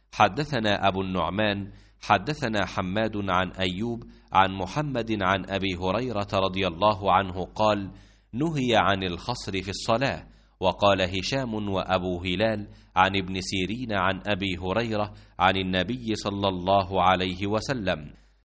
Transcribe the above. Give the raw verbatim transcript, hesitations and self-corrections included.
حدثنا أبو النعمان حدثنا حماد عن أيوب عن محمد عن أبي هريرة رضي الله عنه قال: نهي عن الخصر في الصلاة. وقال هشام وأبو هلال عن ابن سيرين عن أبي هريرة عن النبي صلى الله عليه وسلم: